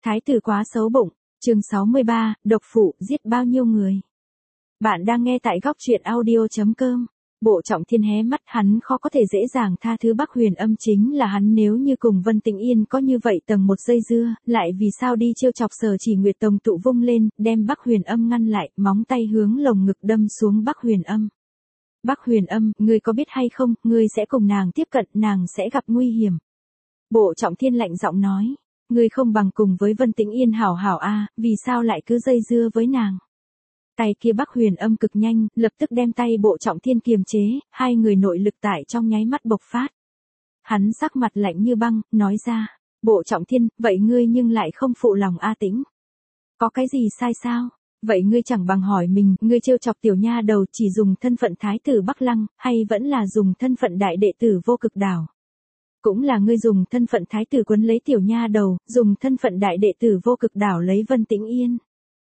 Thái tử quá xấu bụng, chương 63, độc phụ giết bao nhiêu người. Bạn đang nghe tại góc truyện audio.com. Bộ Trọng Thiên hé mắt, hắn khó có thể dễ dàng tha thứ Bắc Huyền Âm, chính là hắn nếu như cùng Vân Tĩnh Yên có như vậy tầng một dây dưa, lại vì sao đi trêu chọc Sở Chỉ Nguyệt. Tổng tụ vung lên, đem Bắc Huyền Âm ngăn lại, móng tay hướng lồng ngực đâm xuống Bắc Huyền Âm. Bắc Huyền Âm, ngươi có biết hay không, ngươi sẽ cùng nàng tiếp cận, nàng sẽ gặp nguy hiểm. Bộ Trọng Thiên lạnh giọng nói, ngươi không bằng cùng với Vân Tĩnh Yên hảo hảo a, vì sao lại cứ dây dưa với nàng. Tay kia Bắc Huyền Âm cực nhanh, lập tức đem tay Bộ Trọng Thiên kiềm chế, hai người nội lực tại trong nháy mắt bộc phát. Hắn sắc mặt lạnh như băng, nói ra, Bộ Trọng Thiên, vậy ngươi nhưng lại không phụ lòng A Tĩnh. Có cái gì sai sao? Vậy ngươi chẳng bằng hỏi mình, ngươi trêu chọc tiểu nha đầu chỉ dùng thân phận Thái tử Bắc Lăng, hay vẫn là dùng thân phận đại đệ tử Vô Cực Đảo? Cũng là ngươi dùng thân phận Thái tử quấn lấy tiểu nha đầu, dùng thân phận đại đệ tử Vô Cực Đảo lấy Vân Tĩnh Yên.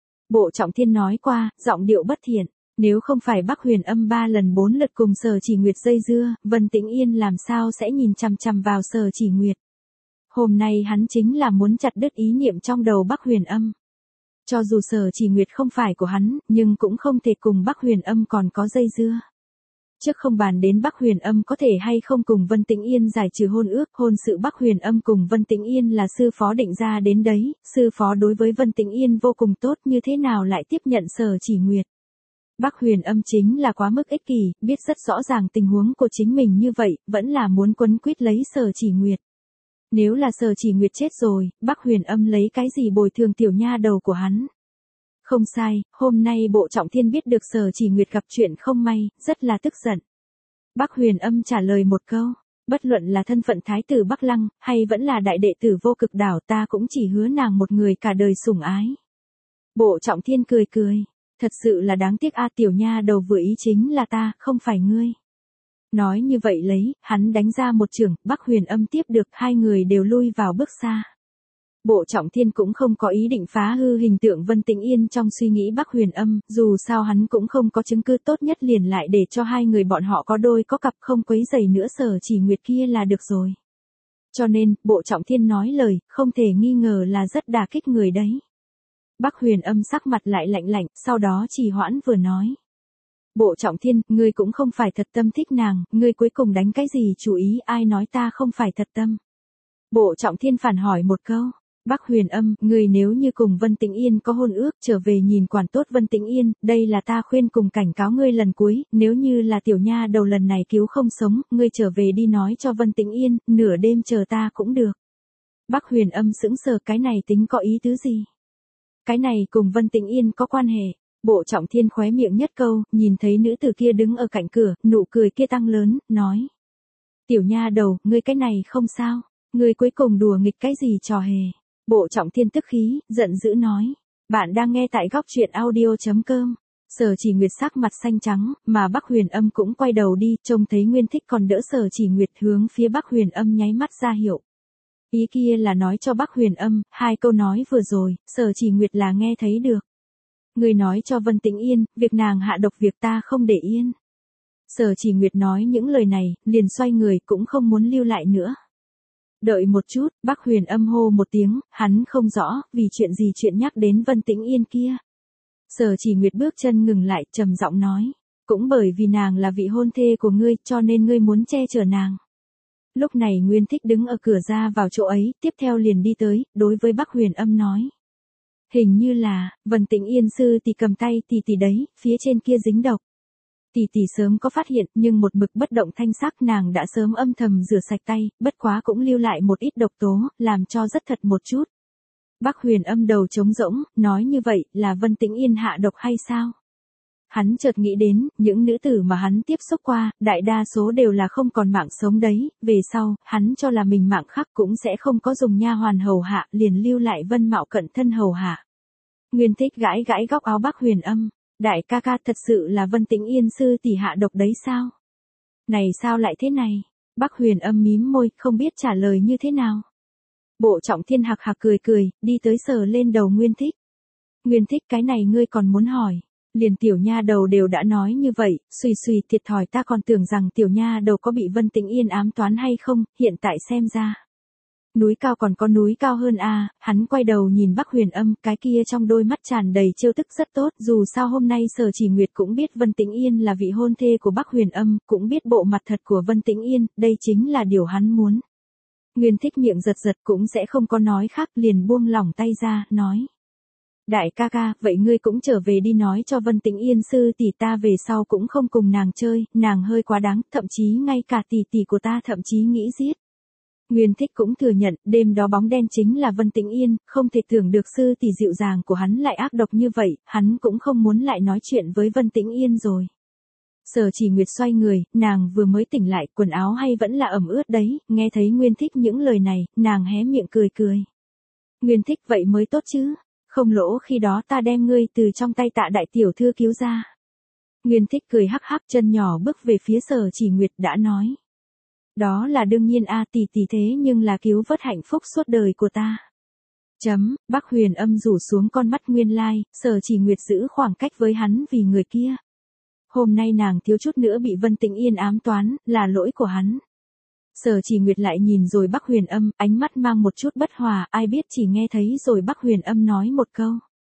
Bộ Trọng Thiên nói qua, giọng điệu bất thiện, nếu không phải Bắc Huyền Âm 3 lần 4 lượt cùng Sở Chỉ Nguyệt dây dưa, Vân Tĩnh Yên làm sao sẽ nhìn chằm chằm vào Sở Chỉ Nguyệt. Hôm nay hắn chính là muốn chặt đứt ý niệm trong đầu Bắc Huyền Âm. Cho dù Sở Chỉ Nguyệt không phải của hắn, nhưng cũng không thể cùng Bắc Huyền Âm còn có dây dưa. Trước không bàn đến Bắc Huyền Âm có thể hay không cùng Vân Tĩnh Yên giải trừ hôn ước, hôn sự Bắc Huyền Âm cùng Vân Tĩnh Yên là sư phó định ra đến đấy, sư phó đối với Vân Tĩnh Yên vô cùng tốt, như thế nào lại tiếp nhận Sở Chỉ Nguyệt. Bắc Huyền Âm chính là quá mức ích kỷ, biết rất rõ ràng tình huống của chính mình như vậy, vẫn là muốn quấn quýt lấy Sở Chỉ Nguyệt. Nếu là Sở Chỉ Nguyệt chết rồi, Bắc Huyền Âm lấy cái gì bồi thường tiểu nha đầu của hắn. Không sai, hôm nay Bộ Trọng Thiên biết được Sở Chỉ Nguyệt gặp chuyện không may, rất là tức giận. Bắc Huyền Âm trả lời một câu, bất luận là thân phận Thái tử Bắc Lăng, hay vẫn là đại đệ tử Vô Cực Đảo, ta cũng chỉ hứa nàng một người cả đời sủng ái. Bộ Trọng Thiên cười cười, thật sự là đáng tiếc a, tiểu nha đầu vừa ý chính là ta, không phải ngươi. Nói như vậy lấy, hắn đánh ra một chưởng, Bắc Huyền Âm tiếp được, hai người đều lui vào bước xa. Bộ Trọng Thiên cũng không có ý định phá hư hình tượng Vân Tĩnh Yên trong suy nghĩ Bắc Huyền Âm, dù sao hắn cũng không có chứng cứ tốt nhất liền lại để cho hai người bọn họ có đôi có cặp, không quấy rầy nữa Sở Chỉ Nguyệt kia là được rồi. Cho nên, Bộ Trọng Thiên nói lời, không thể nghi ngờ là rất đả kích người đấy. Bắc Huyền Âm sắc mặt lại lạnh lạnh, sau đó trì hoãn vừa nói. Bộ Trọng Thiên, ngươi cũng không phải thật tâm thích nàng, ngươi cuối cùng đánh cái gì chủ ý, ai nói ta không phải thật tâm. Bộ Trọng Thiên phản hỏi một câu. Bắc Huyền Âm, ngươi nếu như cùng Vân Tĩnh Yên có hôn ước, trở về nhìn quản tốt Vân Tĩnh Yên, đây là ta khuyên cùng cảnh cáo ngươi lần cuối, nếu như là tiểu nha đầu lần này cứu không sống, ngươi trở về đi nói cho Vân Tĩnh Yên, nửa đêm chờ ta cũng được. Bắc Huyền Âm sững sờ, cái này tính có ý tứ gì? Cái này cùng Vân Tĩnh Yên có quan hệ. Bộ Trọng Thiên khóe miệng nhất câu, nhìn thấy nữ tử kia đứng ở cạnh cửa, nụ cười kia tăng lớn, nói. Tiểu nha đầu, ngươi cái này không sao, ngươi cuối cùng đùa nghịch cái gì trò hề. Bộ Trọng Thiên tức khí, giận dữ nói. Bạn đang nghe tại góc truyện audio.com. Sở Chỉ Nguyệt sắc mặt xanh trắng, mà Bắc Huyền Âm cũng quay đầu đi, trông thấy Nguyên Thích còn đỡ Sở Chỉ Nguyệt hướng phía Bắc Huyền Âm nháy mắt ra hiệu. Ý kia là nói cho Bắc Huyền Âm, hai câu nói vừa rồi, Sở Chỉ Nguyệt là nghe thấy được. Người nói cho Vân Tĩnh Yên, việc nàng hạ độc việc ta không để yên. Sở Chỉ Nguyệt nói những lời này, liền xoay người cũng không muốn lưu lại nữa. Đợi một chút, Bắc Huyền Âm hô một tiếng, hắn không rõ, vì chuyện gì chuyện nhắc đến Vân Tĩnh Yên kia. Sở Chỉ Nguyệt bước chân ngừng lại, trầm giọng nói, cũng bởi vì nàng là vị hôn thê của ngươi, cho nên ngươi muốn che chở nàng. Lúc này Nguyên Thích đứng ở cửa ra vào chỗ ấy, tiếp theo liền đi tới, đối với Bắc Huyền Âm nói. Hình như là, Vân Tĩnh Yên sư tỷ cầm tay tỷ đấy, phía trên kia dính độc. Tỷ sớm có phát hiện, nhưng một mực bất động thanh sắc, nàng đã sớm âm thầm rửa sạch tay, bất quá cũng lưu lại một ít độc tố, làm cho rất thật một chút. Bắc Huyền Âm đầu trống rỗng, nói như vậy, là Vân Tĩnh Yên hạ độc hay sao? Hắn chợt nghĩ đến, những nữ tử mà hắn tiếp xúc qua, đại đa số đều là không còn mạng sống đấy, về sau, hắn cho là mình mạng khắc cũng sẽ không có dùng nha hoàn hầu hạ, liền lưu lại Vân Mạo cận thân hầu hạ. Nguyên Thích gãi gãi góc áo Bắc Huyền Âm. Đại ca ca, thật sự là Vân Tĩnh Yên sư tỷ hạ độc đấy sao? Này sao lại thế này? Bắc Huyền Âm mím môi, không biết trả lời như thế nào. Bộ Trọng Thiên hạc hạc cười cười, đi tới sờ lên đầu Nguyên Thích. Nguyên Thích, cái này ngươi còn muốn hỏi? Liền tiểu nha đầu đều đã nói như vậy, suy thiệt thòi, ta còn tưởng rằng tiểu nha đầu có bị Vân Tĩnh Yên ám toán hay không, hiện tại xem ra. Núi cao còn có núi cao hơn a, hắn quay đầu nhìn Bắc Huyền Âm, cái kia trong đôi mắt tràn đầy trêu tức rất tốt, dù sao hôm nay Sở Chỉ Nguyệt cũng biết Vân Tĩnh Yên là vị hôn thê của Bắc Huyền Âm, cũng biết bộ mặt thật của Vân Tĩnh Yên, đây chính là điều hắn muốn. Nguyên Thích miệng giật giật cũng sẽ không có nói khác, liền buông lỏng tay ra, nói. Đại ca ca, vậy ngươi cũng trở về đi nói cho Vân Tĩnh Yên sư tỷ ta về sau cũng không cùng nàng chơi, nàng hơi quá đáng, thậm chí ngay cả tỷ tỷ của ta thậm chí nghĩ giết. Nguyên Thích cũng thừa nhận, đêm đó bóng đen chính là Vân Tĩnh Yên, không thể tưởng được sư tỷ dịu dàng của hắn lại ác độc như vậy, hắn cũng không muốn lại nói chuyện với Vân Tĩnh Yên rồi. Sở Chỉ Nguyệt xoay người, nàng vừa mới tỉnh lại, quần áo hay vẫn là ẩm ướt đấy, nghe thấy Nguyên Thích những lời này, nàng hé miệng cười cười. Nguyên Thích vậy mới tốt chứ, không lỗ khi đó ta đem ngươi từ trong tay Tạ đại tiểu thư cứu ra. Nguyên Thích cười hắc hắc, chân nhỏ bước về phía Sở Chỉ Nguyệt đã nói. Đó là đương nhiên a, tỷ tỷ thế nhưng là cứu vớt hạnh phúc suốt đời của ta. Bắc Huyền Âm rủ xuống con mắt nguyên lai, Sở Chỉ Nguyệt giữ khoảng cách với hắn vì người kia. Hôm nay nàng thiếu chút nữa bị Vân Tĩnh Yên ám toán, là lỗi của hắn. Sở Chỉ Nguyệt lại nhìn rồi Bắc Huyền Âm, ánh mắt mang một chút bất hòa, ai biết chỉ nghe thấy rồi Bắc Huyền Âm nói một câu.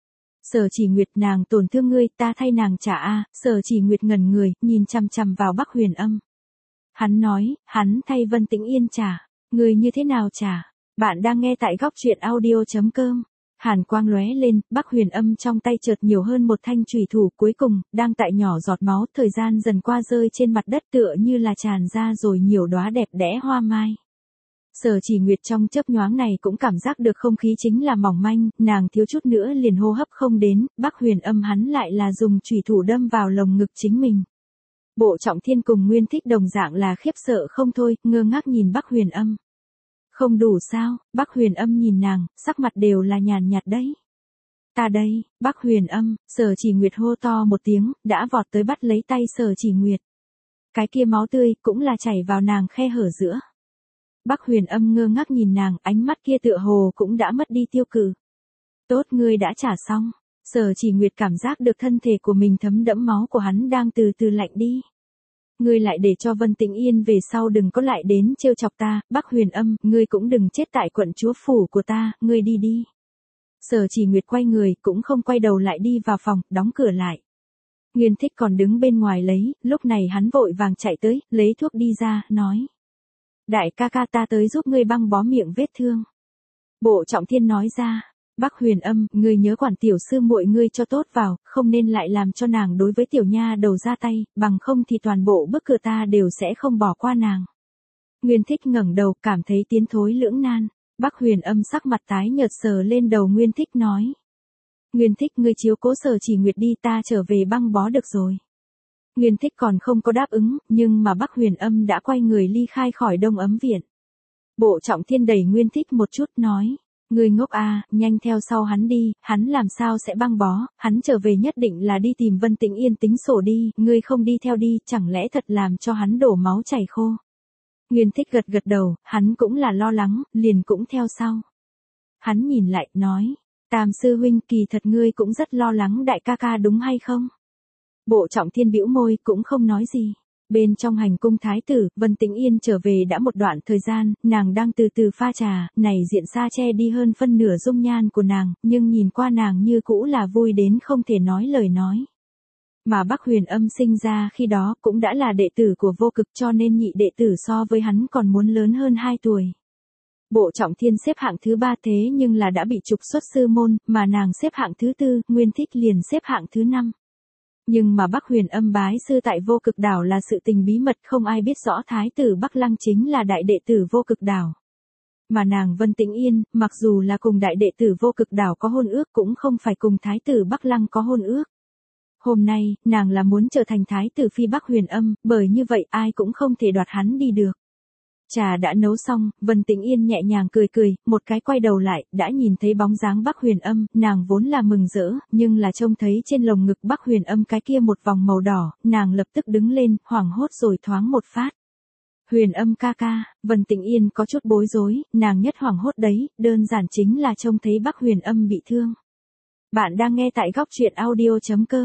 Sở Chỉ Nguyệt, nàng tổn thương ngươi, ta thay nàng trả a. Sở Chỉ Nguyệt ngẩn người, nhìn chằm chằm vào Bắc Huyền Âm. Hắn nói, hắn thay Vân Tĩnh Yên trả. Người như thế nào trả? Bạn đang nghe tại góc truyện audio.com. Hàn quang lóe lên, Bắc Huyền Âm trong tay chợt nhiều hơn một thanh chùy thủ, cuối cùng, đang tại nhỏ giọt máu, thời gian dần qua rơi trên mặt đất tựa như là tràn ra rồi nhiều đóa đẹp đẽ hoa mai. Sở Chỉ Nguyệt trong chớp nhoáng này cũng cảm giác được không khí chính là mỏng manh, nàng thiếu chút nữa liền hô hấp không đến, Bắc Huyền Âm hắn lại là dùng chùy thủ đâm vào lồng ngực chính mình. Bộ Trọng Thiên cùng Nguyên Thích đồng dạng là khiếp sợ không thôi, ngơ ngác nhìn Bắc Huyền Âm. Không đủ sao? Bắc Huyền Âm nhìn nàng, sắc mặt đều là nhàn nhạt đấy. Ta đây, Bắc Huyền Âm, Sở Chỉ Nguyệt hô to một tiếng, đã vọt tới bắt lấy tay Sở Chỉ Nguyệt. Cái kia máu tươi cũng là chảy vào nàng khe hở giữa. Bắc Huyền Âm ngơ ngác nhìn nàng, ánh mắt kia tựa hồ cũng đã mất đi tiêu cự. Tốt, ngươi đã trả xong. Sở Chỉ Nguyệt cảm giác được thân thể của mình thấm đẫm máu của hắn đang từ từ lạnh đi. Ngươi lại để cho Vân Tĩnh Yên về sau đừng có lại đến trêu chọc ta, Bắc Huyền Âm, ngươi cũng đừng chết tại quận chúa phủ của ta, ngươi đi đi. Sở Chỉ Nguyệt quay người, cũng không quay đầu lại đi vào phòng, đóng cửa lại. Nguyên Thích còn đứng bên ngoài lấy, lúc này hắn vội vàng chạy tới, lấy thuốc đi ra, nói. Đại ca ca, ta tới giúp ngươi băng bó miệng vết thương. Bộ Trọng Thiên nói ra. Bắc Huyền Âm, ngươi nhớ quản tiểu sư muội ngươi cho tốt vào, không nên lại làm cho nàng đối với tiểu nha đầu ra tay, bằng không thì toàn bộ bức cửa ta đều sẽ không bỏ qua nàng. Nguyên Thích ngẩng đầu, cảm thấy tiến thối lưỡng nan. Bắc Huyền Âm sắc mặt tái nhợt sờ lên đầu Nguyên Thích nói. Nguyên Thích, ngươi chiếu cố Sở Chỉ Nguyệt đi, ta trở về băng bó được rồi. Nguyên Thích còn không có đáp ứng, nhưng mà Bắc Huyền Âm đã quay người ly khai khỏi Đông Ấm Viện. Bộ Trọng Thiên đẩy Nguyên Thích một chút nói. Ngươi ngốc à, nhanh theo sau hắn đi, hắn làm sao sẽ băng bó, hắn trở về nhất định là đi tìm Vân Tĩnh Yên tính sổ đi, ngươi không đi theo đi, chẳng lẽ thật làm cho hắn đổ máu chảy khô. Nguyên Thích gật gật đầu, hắn cũng là lo lắng, liền cũng theo sau. Hắn nhìn lại, nói, Tam sư huynh, kỳ thật ngươi cũng rất lo lắng đại ca ca đúng hay không? Bộ Trọng Thiên bĩu môi, cũng không nói gì. Bên trong hành cung thái tử, Vân Tĩnh Yên trở về đã một đoạn thời gian, nàng đang từ từ pha trà, này diện xa che đi hơn phân nửa dung nhan của nàng, nhưng nhìn qua nàng như cũ là vui đến không thể nói lời nói. Mà Bắc Huyền Âm sinh ra khi đó cũng đã là đệ tử của Vô Cực, cho nên nhị đệ tử so với hắn còn muốn lớn hơn 2 tuổi. Bộ Trọng Thiên xếp hạng thứ 3 thế nhưng là đã bị trục xuất sư môn, mà nàng xếp hạng thứ 4, Nguyên Thích liền xếp hạng thứ 5. Nhưng mà Bắc Huyền Âm bái sư tại Vô Cực Đảo là sự tình bí mật, không ai biết rõ thái tử Bắc Lăng chính là đại đệ tử Vô Cực Đảo. Mà nàng Vân Tĩnh Yên, mặc dù là cùng đại đệ tử Vô Cực Đảo có hôn ước cũng không phải cùng thái tử Bắc Lăng có hôn ước. Hôm nay, nàng là muốn trở thành thái tử phi Bắc Huyền Âm, bởi như vậy ai cũng không thể đoạt hắn đi được. Trà đã nấu xong, Vân Tĩnh Yên nhẹ nhàng cười cười, một cái quay đầu lại, đã nhìn thấy bóng dáng Bắc Huyền Âm, nàng vốn là mừng rỡ, nhưng là trông thấy trên lồng ngực Bắc Huyền Âm cái kia một vòng màu đỏ, nàng lập tức đứng lên, hoảng hốt rồi thoáng một phát. Huyền Âm ca ca, Vân Tĩnh Yên có chút bối rối, nàng nhất hoảng hốt đấy, đơn giản chính là trông thấy Bắc Huyền Âm bị thương. Bạn đang nghe tại góc truyện audio.com.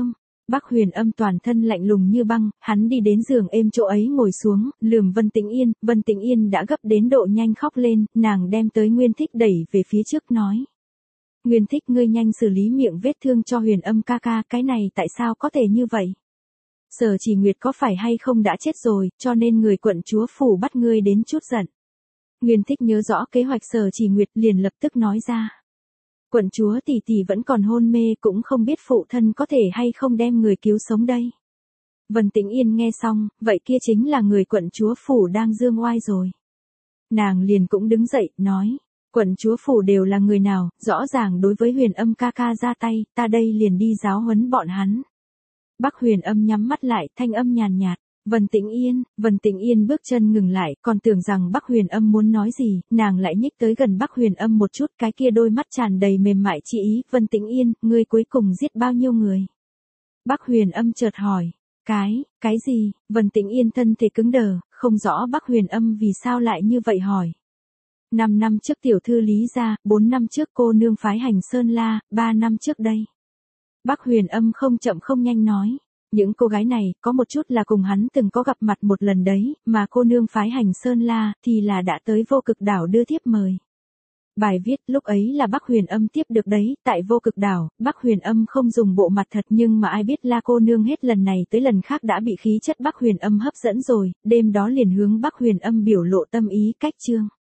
Bắc Huyền Âm toàn thân lạnh lùng như băng, hắn đi đến giường êm chỗ ấy ngồi xuống, lườm Vân Tĩnh Yên đã gấp đến độ nhanh khóc lên, nàng đem tới Nguyên Thích đẩy về phía trước nói. Nguyên Thích, ngươi nhanh xử lý miệng vết thương cho Huyền Âm ca ca, cái này tại sao có thể như vậy? Sở Chỉ Nguyệt có phải hay không đã chết rồi, cho nên người quận chúa phủ bắt ngươi đến chút giận. Nguyên Thích nhớ rõ kế hoạch Sở Chỉ Nguyệt liền lập tức nói ra. Quận chúa tỷ tỷ vẫn còn hôn mê, cũng không biết phụ thân có thể hay không đem người cứu sống đây. Vân Tĩnh Yên nghe xong, vậy kia chính là người quận chúa phủ đang dương oai rồi. Nàng liền cũng đứng dậy, nói, quận chúa phủ đều là người nào, rõ ràng đối với Huyền Âm ca ca ra tay, ta đây liền đi giáo huấn bọn hắn. Bắc Huyền Âm nhắm mắt lại, thanh âm nhàn nhạt. Vân Tĩnh Yên bước chân ngừng lại, còn tưởng rằng Bắc Huyền Âm muốn nói gì, nàng lại nhích tới gần Bắc Huyền Âm một chút, cái kia đôi mắt tràn đầy mềm mại chi ý. Vân Tĩnh Yên, ngươi cuối cùng giết bao nhiêu người? Bắc Huyền Âm chợt hỏi. Cái gì? Vân Tĩnh Yên thân thể cứng đờ, không rõ Bắc Huyền Âm vì sao lại như vậy hỏi. 5 năm trước tiểu thư Lý gia, 4 năm trước cô nương phái Hành Sơn La, 3 năm trước đây. Bắc Huyền Âm không chậm không nhanh nói. Những cô gái này, có một chút là cùng hắn từng có gặp mặt một lần đấy, mà cô nương phái Hành Sơn La, thì là đã tới Vô Cực Đảo đưa thiếp mời. Bài viết lúc ấy là Bắc Huyền Âm tiếp được đấy, tại Vô Cực Đảo, Bắc Huyền Âm không dùng bộ mặt thật nhưng mà ai biết La cô nương hết lần này tới lần khác đã bị khí chất Bắc Huyền Âm hấp dẫn rồi, đêm đó liền hướng Bắc Huyền Âm biểu lộ tâm ý cách chương.